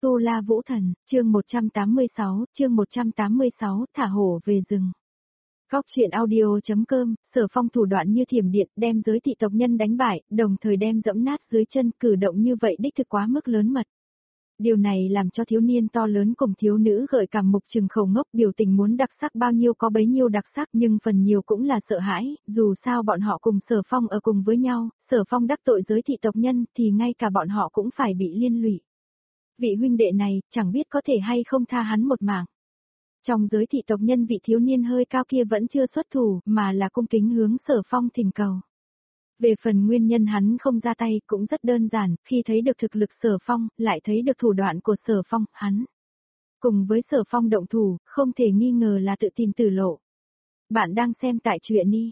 Tu La Vũ Thần, chương 186, thả hổ về rừng. Góc truyện audio.com, Sở Phong thủ đoạn như thiểm điện, đem giới thị tộc nhân đánh bại, đồng thời đem dẫm nát dưới chân, cử động như vậy đích thực quá mức lớn mật. Điều này làm cho thiếu niên to lớn cùng thiếu nữ gợi cảm mục trừng khẩu ngốc, biểu tình muốn đặc sắc bao nhiêu có bấy nhiêu đặc sắc, nhưng phần nhiều cũng là sợ hãi, dù sao bọn họ cùng Sở Phong ở cùng với nhau, Sở Phong đắc tội giới thị tộc nhân thì ngay cả bọn họ cũng phải bị liên lụy. Vị huynh đệ này, chẳng biết có thể hay không tha hắn một mạng. Trong giới thị tộc nhân, vị thiếu niên hơi cao kia vẫn chưa xuất thủ, mà là cung kính hướng Sở Phong thỉnh cầu. Về phần nguyên nhân hắn không ra tay cũng rất đơn giản, khi thấy được thực lực Sở Phong, lại thấy được thủ đoạn của Sở Phong, hắn cùng với Sở Phong động thủ, không thể nghi ngờ là tự tìm tử lộ. Bạn đang xem tại truyện đi.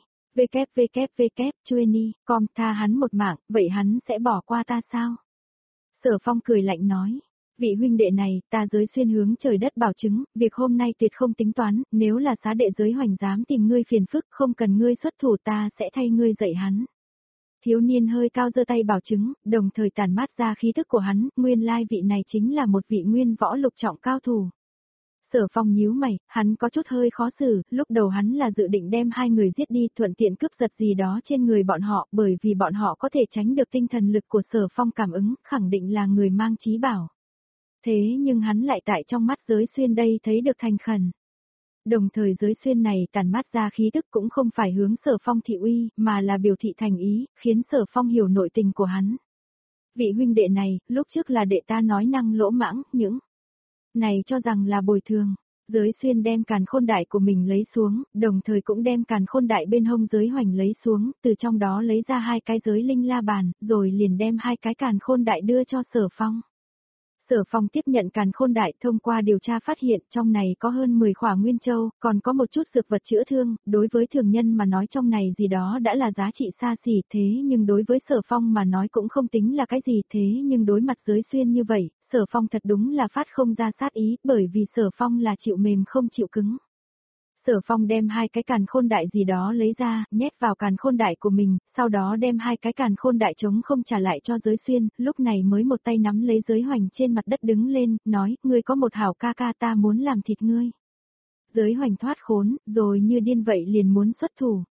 www.chuyenni.com, tha hắn một mạng, vậy hắn sẽ bỏ qua ta sao? Sở Phong cười lạnh nói. Vị huynh đệ này, ta giới xuyên hướng trời đất bảo chứng, việc hôm nay tuyệt không tính toán, nếu là xá đệ giới hoành dám tìm ngươi phiền phức, không cần ngươi xuất thủ, ta sẽ thay ngươi dạy hắn. Thiếu niên hơi cao giơ tay bảo chứng, đồng thời tản mát ra khí thức của hắn, nguyên lai vị này chính là một vị nguyên võ lục trọng cao thủ. Sở Phong nhíu mày, hắn có chút hơi khó xử, lúc đầu hắn là dự định đem hai người giết đi, thuận tiện cướp giật gì đó trên người bọn họ, bởi vì bọn họ có thể tránh được tinh thần lực của Sở Phong cảm ứng, khẳng định là người mang chí bảo. Thế nhưng hắn lại tại trong mắt giới xuyên đây thấy được thành khẩn. Đồng thời giới xuyên này tản mát ra khí tức cũng không phải hướng Sở Phong thị uy, mà là biểu thị thành ý, khiến Sở Phong hiểu nội tình của hắn. Vị huynh đệ này, lúc trước là đệ ta nói năng lỗ mãng, những này cho rằng là bồi thường. Giới xuyên đem càn khôn đại của mình lấy xuống, đồng thời cũng đem càn khôn đại bên hông giới hoành lấy xuống, từ trong đó lấy ra hai cái giới linh la bàn, rồi liền đem hai cái càn khôn đại đưa cho Sở Phong. Sở Phong tiếp nhận càn khôn đại, thông qua điều tra phát hiện trong này có hơn 10 khỏa nguyên châu, còn có một chút dược vật chữa thương, đối với thường nhân mà nói trong này gì đó đã là giá trị xa xỉ, thế nhưng đối với Sở Phong mà nói cũng không tính là cái gì, thế nhưng đối mặt giới xuyên như vậy, Sở Phong thật đúng là phát không ra sát ý, bởi vì Sở Phong là chịu mềm không chịu cứng. Sở Phong đem hai cái càn khôn đại gì đó lấy ra, nhét vào càn khôn đại của mình, sau đó đem hai cái càn khôn đại trống không trả lại cho giới xuyên, lúc này mới một tay nắm lấy giới hoành trên mặt đất đứng lên, nói, ngươi có một hảo ca ca, ta muốn làm thịt ngươi. Giới hoành thoát khốn, rồi như điên vậy liền muốn xuất thủ.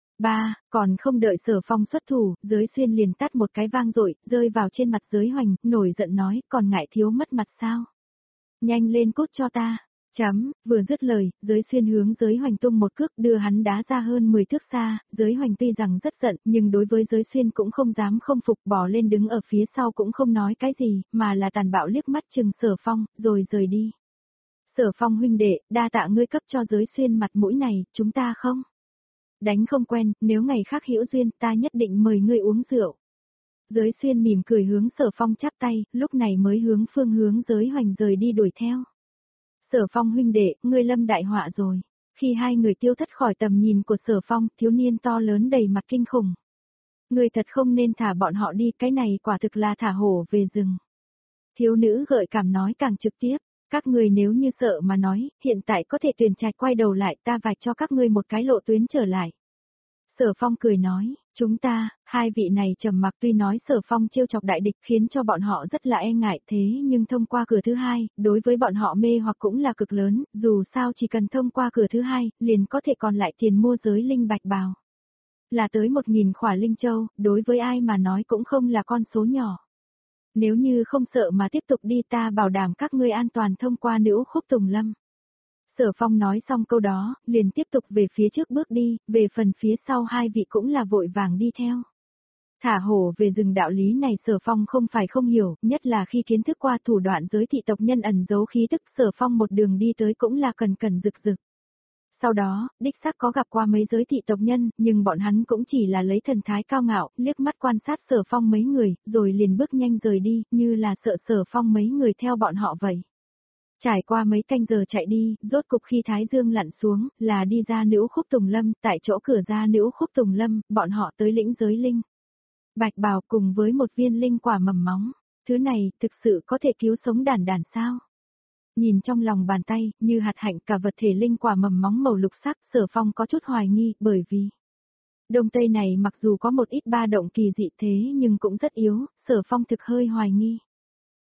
Còn không đợi Sở Phong xuất thủ, giới xuyên liền tát một cái vang dội, rơi vào trên mặt giới hoành, nổi giận nói, còn ngại thiếu mất mặt sao? Nhanh lên cút cho ta. Vừa dứt lời, giới xuyên hướng giới hoành tung một cước đưa hắn đá ra hơn 10 thước xa, giới hoành tuy rằng rất giận, nhưng đối với giới xuyên cũng không dám không phục, bỏ lên đứng ở phía sau cũng không nói cái gì, mà là tàn bạo liếc mắt chừng Sở Phong, rồi rời đi. Sở Phong huynh đệ, đa tạ ngươi cấp cho giới xuyên mặt mũi này, chúng ta không đánh không quen, nếu ngày khác hữu duyên ta nhất định mời ngươi uống rượu. Giới xuyên mỉm cười hướng Sở Phong chắp tay, lúc này mới hướng phương hướng giới hoành rời đi đuổi theo. Sở Phong huynh đệ, ngươi lâm đại họa rồi. Khi hai người tiêu thất khỏi tầm nhìn của Sở Phong, thiếu niên to lớn đầy mặt kinh khủng. Ngươi thật không nên thả bọn họ đi, cái này quả thực là thả hổ về rừng. Thiếu nữ gợi cảm nói càng trực tiếp, các ngươi nếu như sợ mà nói, hiện tại có thể tuyển trạch quay đầu lại, ta vạch cho các ngươi một cái lộ tuyến trở lại. Sở Phong cười nói, chúng ta, hai vị này trầm mặc, tuy nói Sở Phong trêu chọc đại địch khiến cho bọn họ rất là e ngại, thế nhưng thông qua cửa thứ hai, đối với bọn họ mê hoặc cũng là cực lớn, dù sao chỉ cần thông qua cửa thứ hai, liền có thể còn lại tiền mua giới linh bạch bào. Là tới 1000 khỏa linh châu, đối với ai mà nói cũng không là con số nhỏ. Nếu như không sợ mà tiếp tục đi, ta bảo đảm các ngươi an toàn thông qua Nữ Khúc Tùng Lâm. Sở Phong nói xong câu đó, liền tiếp tục về phía trước bước đi, về phần phía sau hai vị cũng là vội vàng đi theo. Thả hổ về rừng đạo lý này Sở Phong không phải không hiểu, nhất là khi kiến thức qua thủ đoạn giới thị tộc nhân ẩn giấu khí tức, Sở Phong một đường đi tới cũng là cần rực rực. Sau đó, đích xác có gặp qua mấy giới thị tộc nhân, nhưng bọn hắn cũng chỉ là lấy thần thái cao ngạo, liếc mắt quan sát Sở Phong mấy người, rồi liền bước nhanh rời đi, như là sợ Sở Phong mấy người theo bọn họ vậy. Trải qua mấy canh giờ chạy đi, rốt cục khi Thái Dương lặn xuống, là đi ra Nữ Khúc Tùng Lâm, tại chỗ cửa ra Nữ Khúc Tùng Lâm, bọn họ tới lĩnh giới linh bạch bào cùng với một viên linh quả mầm móng. Thứ này, thực sự có thể cứu sống đàn sao? Nhìn trong lòng bàn tay, như hạt hạnh cả vật thể linh quả mầm móng màu lục sắc, Sở Phong có chút hoài nghi, bởi vì đông tây này mặc dù có một ít ba động kỳ dị thế nhưng cũng rất yếu, Sở Phong thực hơi hoài nghi.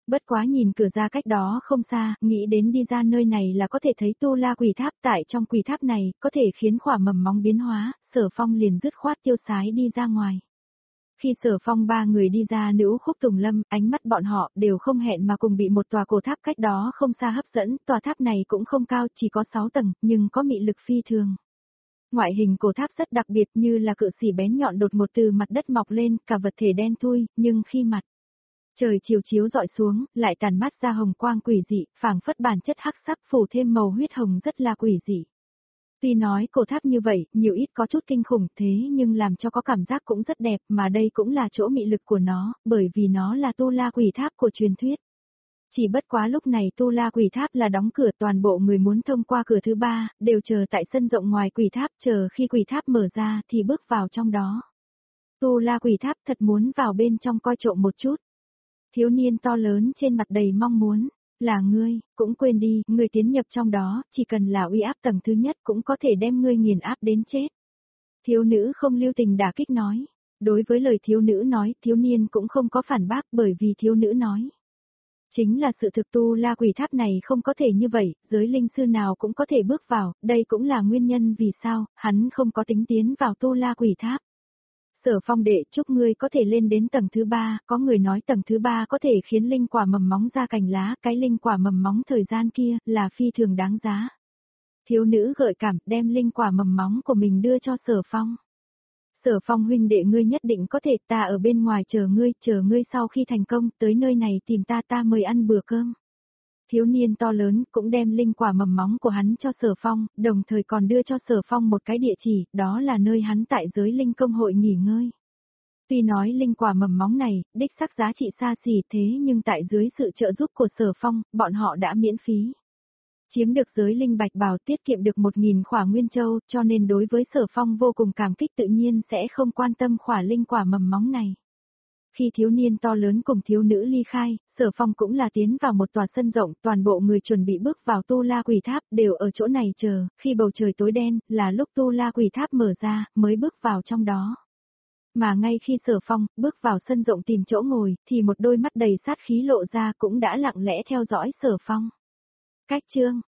Bất quá nhìn cửa ra cách đó không xa, nghĩ đến đi ra nơi này là có thể thấy tu la quỷ tháp, tại trong quỷ tháp này, có thể khiến quả mầm móng biến hóa, Sở Phong liền dứt khoát tiêu sái đi ra ngoài. Khi Sở Phong ba người đi ra Nữ Khúc Tùng Lâm, ánh mắt bọn họ đều không hẹn mà cùng bị một tòa cổ tháp cách đó không xa hấp dẫn, tòa tháp này cũng không cao, chỉ có 6 tầng, nhưng có mị lực phi thường. Ngoại hình cổ tháp rất đặc biệt như là cự xỉ bén nhọn đột ngột từ mặt đất mọc lên, cả vật thể đen thui, nhưng khi mặt trời chiều chiếu dọi xuống, lại tàn mát ra hồng quang quỷ dị, phảng phất bản chất hắc sắc phủ thêm màu huyết hồng rất là quỷ dị. Tuy nói cổ tháp như vậy, nhiều ít có chút kinh khủng thế nhưng làm cho có cảm giác cũng rất đẹp mà đây cũng là chỗ mị lực của nó, bởi vì nó là tu la quỷ tháp của truyền thuyết. Chỉ bất quá lúc này tu la quỷ tháp là đóng cửa toàn bộ người muốn thông qua cửa thứ ba, đều chờ tại sân rộng ngoài quỷ tháp chờ khi quỷ tháp mở ra thì bước vào trong đó. Tu la quỷ tháp thật muốn vào bên trong coi trộm một chút. Thiếu niên to lớn trên mặt đầy mong muốn, là ngươi, cũng quên đi, ngươi tiến nhập trong đó, chỉ cần là uy áp tầng thứ nhất cũng có thể đem ngươi nghiền áp đến chết. Thiếu nữ không lưu tình đả kích nói. Đối với lời thiếu nữ nói, thiếu niên cũng không có phản bác bởi vì thiếu nữ nói. Chính là sự thực tu la quỷ tháp này không có thể như vậy, giới linh sư nào cũng có thể bước vào, đây cũng là nguyên nhân vì sao, hắn không có tính tiến vào tu la quỷ tháp. Sở Phong đệ chúc ngươi có thể lên đến tầng thứ 3, có người nói tầng thứ 3 có thể khiến linh quả mầm móng ra cành lá, cái linh quả mầm móng thời gian kia là phi thường đáng giá. Thiếu nữ gợi cảm đem linh quả mầm móng của mình đưa cho Sở Phong. Sở Phong huynh đệ ngươi nhất định có thể, ta ở bên ngoài chờ ngươi sau khi thành công tới nơi này tìm ta mời ăn bữa cơm. Thiếu niên to lớn cũng đem linh quả mầm móng của hắn cho Sở Phong, đồng thời còn đưa cho Sở Phong một cái địa chỉ, đó là nơi hắn tại giới linh công hội nghỉ ngơi. Tuy nói linh quả mầm móng này, đích xác giá trị xa xỉ thế nhưng tại dưới sự trợ giúp của Sở Phong, bọn họ đã miễn phí. Chiếm được giới linh bạch bào tiết kiệm được 1.000 khỏa nguyên châu, cho nên đối với Sở Phong vô cùng cảm kích tự nhiên sẽ không quan tâm khỏa linh quả mầm móng này. Khi thiếu niên to lớn cùng thiếu nữ ly khai, Sở Phong cũng là tiến vào một tòa sân rộng, toàn bộ người chuẩn bị bước vào tu la quỷ tháp đều ở chỗ này chờ, khi bầu trời tối đen, là lúc tu la quỷ tháp mở ra, mới bước vào trong đó. Mà ngay khi Sở Phong bước vào sân rộng tìm chỗ ngồi, thì một đôi mắt đầy sát khí lộ ra cũng đã lặng lẽ theo dõi Sở Phong. Cách chương